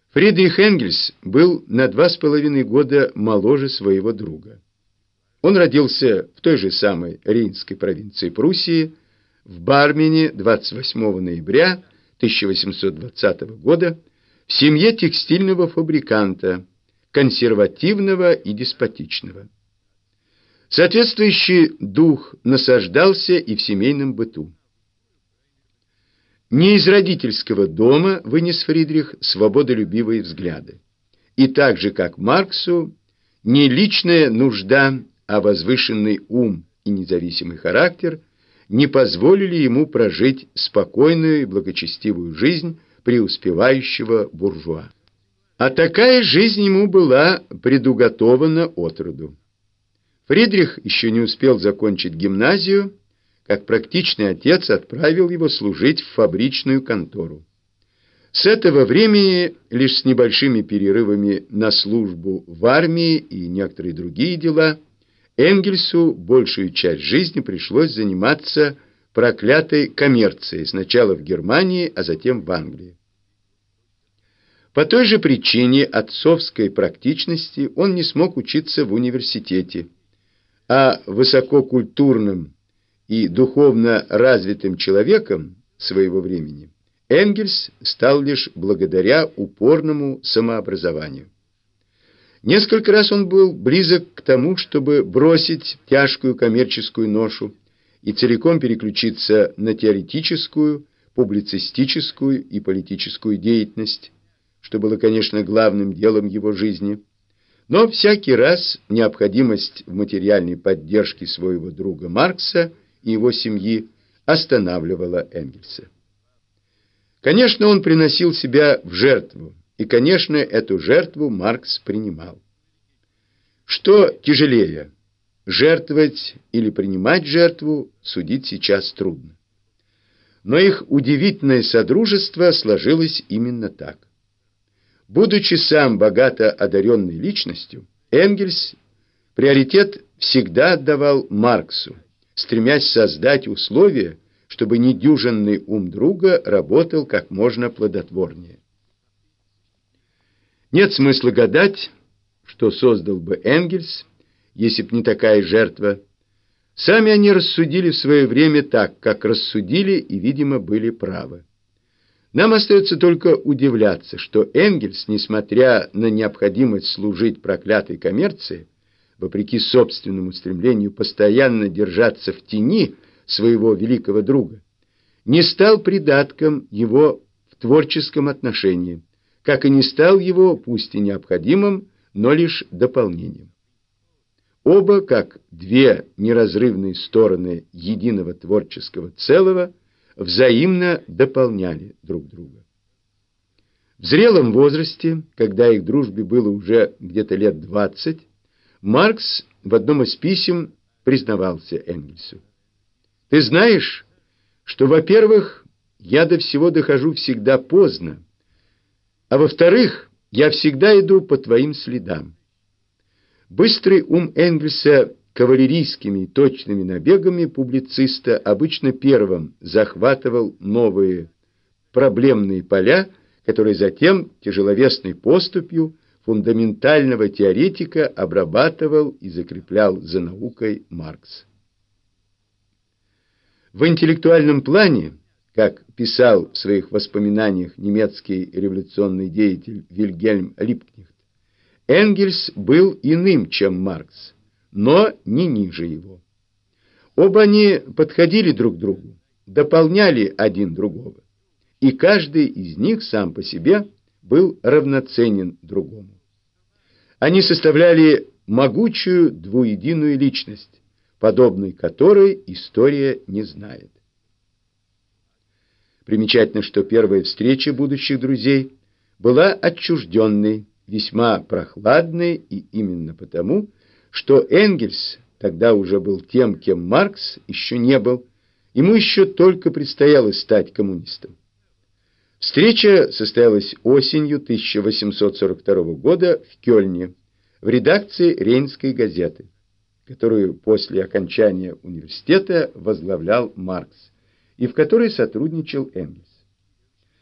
Фридрих Энгельс был на 2,5 года моложе своего друга. Он родился в той же самой Рейнской провинции Пруссии, в Бармене 28 ноября 1820 года в семье текстильного фабриканта, консервативного и деспотичного. Соответствующий дух насаждался и в семейном быту. Не из родительского дома вынес Фридрих свободолюбивые взгляды. И так же, как Марксу, не личная нужда, а возвышенный ум и независимый характер не позволили ему прожить спокойную и благочестивую жизнь преуспевающего буржуа. А такая жизнь ему была предуготована отроду. Фридрих еще не успел закончить гимназию, как практичный отец отправил его служить в фабричную контору. С этого времени, лишь с небольшими перерывами на службу в армии и некоторые другие дела, Энгельсу большую часть жизни пришлось заниматься проклятой коммерцией, сначала в Германии, а затем в Англии. По той же причине отцовской практичности он не смог учиться в университете, а высококультурным и духовно развитым человеком своего времени Энгельс стал лишь благодаря упорному самообразованию. Несколько раз он был близок к тому, чтобы бросить тяжкую коммерческую ношу и целиком переключиться на теоретическую, публицистическую и политическую деятельность, что было, конечно, главным делом его жизни. Но всякий раз необходимость в материальной поддержке своего друга Маркса и его семьи останавливала Энгельса. Конечно, он приносил себя в жертву, и, конечно, эту жертву Маркс принимал. Что тяжелее, жертвовать или принимать жертву, судить сейчас трудно. Но их удивительное содружество сложилось именно так. Будучи сам богато одаренной личностью, Энгельс приоритет всегда отдавал Марксу, стремясь создать условия, чтобы недюжинный ум друга работал как можно плодотворнее. Нет смысла гадать, что создал бы Энгельс, если б не такая жертва. Сами они рассудили в свое время так, как рассудили и, видимо, были правы. Нам остается только удивляться, что Энгельс, несмотря на необходимость служить проклятой коммерции, вопреки собственному стремлению постоянно держаться в тени своего великого друга, не стал придатком его в творческом отношении, как и не стал его, пусть и необходимым, но лишь дополнением. Оба, как две неразрывные стороны единого творческого целого, взаимно дополняли друг друга. В зрелом возрасте, когда их дружбе было уже где-то лет 20, Маркс в одном из писем признавался Энгельсу: «Ты знаешь, что, во-первых, я до всего дохожу всегда поздно, а во-вторых, я всегда иду по твоим следам». Быстрый ум Энгельса кавалерийскими и точными набегами публициста обычно первым захватывал новые проблемные поля, которые затем тяжеловесной поступью фундаментального теоретика обрабатывал и закреплял за наукой Маркс. В интеллектуальном плане, как писал в своих воспоминаниях немецкий революционный деятель Вильгельм Липкнехт, Энгельс был иным, чем Маркс, но не ниже его. Оба они подходили друг к другу, дополняли один другого, и каждый из них сам по себе был равноценен другому. Они составляли могучую двуединую личность, подобной которой история не знает. Примечательно, что первая встреча будущих друзей была отчужденной, весьма прохладной, и именно потому, что Энгельс тогда уже был тем, кем Маркс еще не был, ему еще только предстояло стать коммунистом. Встреча состоялась осенью 1842 года в Кёльне, в редакции Рейнской газеты, которую после окончания университета возглавлял Маркс, и в которой сотрудничал Энгельс.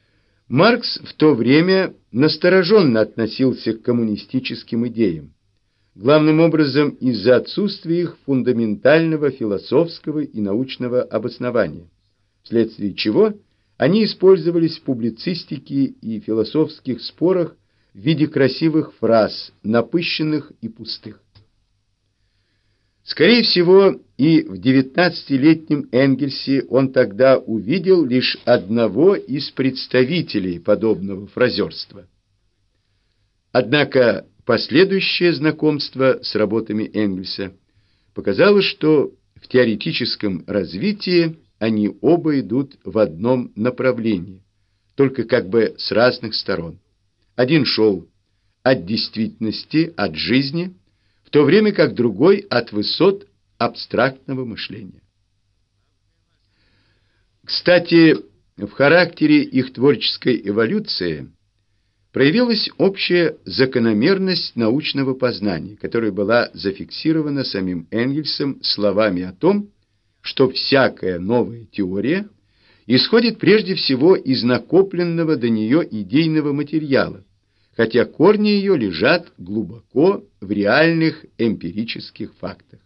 Маркс в то время настороженно относился к коммунистическим идеям, главным образом из-за отсутствия их фундаментального философского и научного обоснования, вследствие чего они использовались в публицистике и философских спорах в виде красивых фраз, напыщенных и пустых. Скорее всего, и в 19-летнем Энгельсе он тогда увидел лишь одного из представителей подобного фразерства. Однако последующее знакомство с работами Энгельса показало, что в теоретическом развитии они оба идут в одном направлении, только как бы с разных сторон. Один шел от действительности, от жизни, в то время как другой от высот абстрактного мышления. Кстати, в характере их творческой эволюции проявилась общая закономерность научного познания, которая была зафиксирована самим Энгельсом словами о том, что всякая новая теория исходит прежде всего из накопленного до нее идейного материала, хотя корни ее лежат глубоко в реальных эмпирических фактах.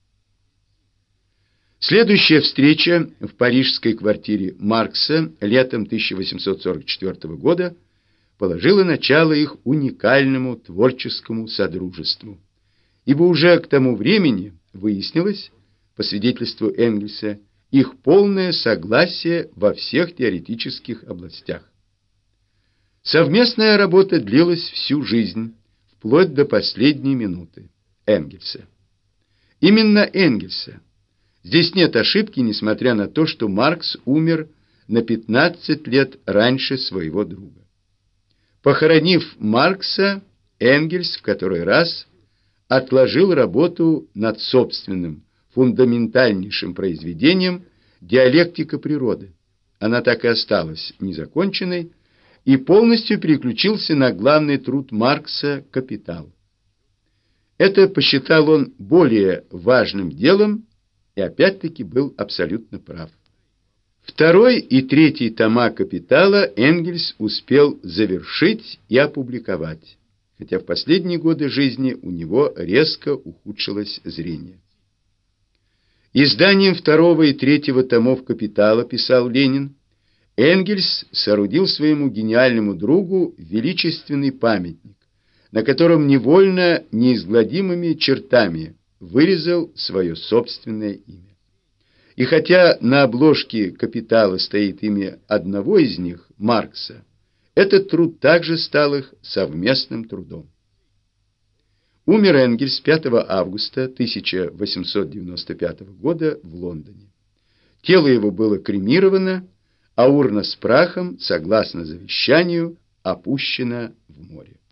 Следующая встреча в парижской квартире Маркса летом 1844 года положила начало их уникальному творческому содружеству, ибо уже к тому времени выяснилось, по свидетельству Энгельса, их полное согласие во всех теоретических областях. Совместная работа длилась всю жизнь, вплоть до последней минуты Энгельса. Именно Энгельса. Здесь нет ошибки, несмотря на то, что Маркс умер на 15 лет раньше своего друга. Похоронив Маркса, Энгельс в который раз отложил работу над собственным фундаментальнейшим произведением «Диалектика природы». Она так и осталась незаконченной, и полностью переключился на главный труд Маркса «Капитал». Это посчитал он более важным делом и опять-таки был абсолютно прав. Второй и третий тома «Капитала» Энгельс успел завершить и опубликовать, хотя в последние годы жизни у него резко ухудшилось зрение. Изданием второго и третьего томов «Капитала», писал Ленин, Энгельс соорудил своему гениальному другу величественный памятник, на котором невольно неизгладимыми чертами вырезал свое собственное имя. И хотя на обложке «Капитала» стоит имя одного из них, Маркса, этот труд также стал их совместным трудом. Умер Энгельс 5 августа 1895 года в Лондоне. Тело его было кремировано, а урна с прахом, согласно завещанию, опущена в море.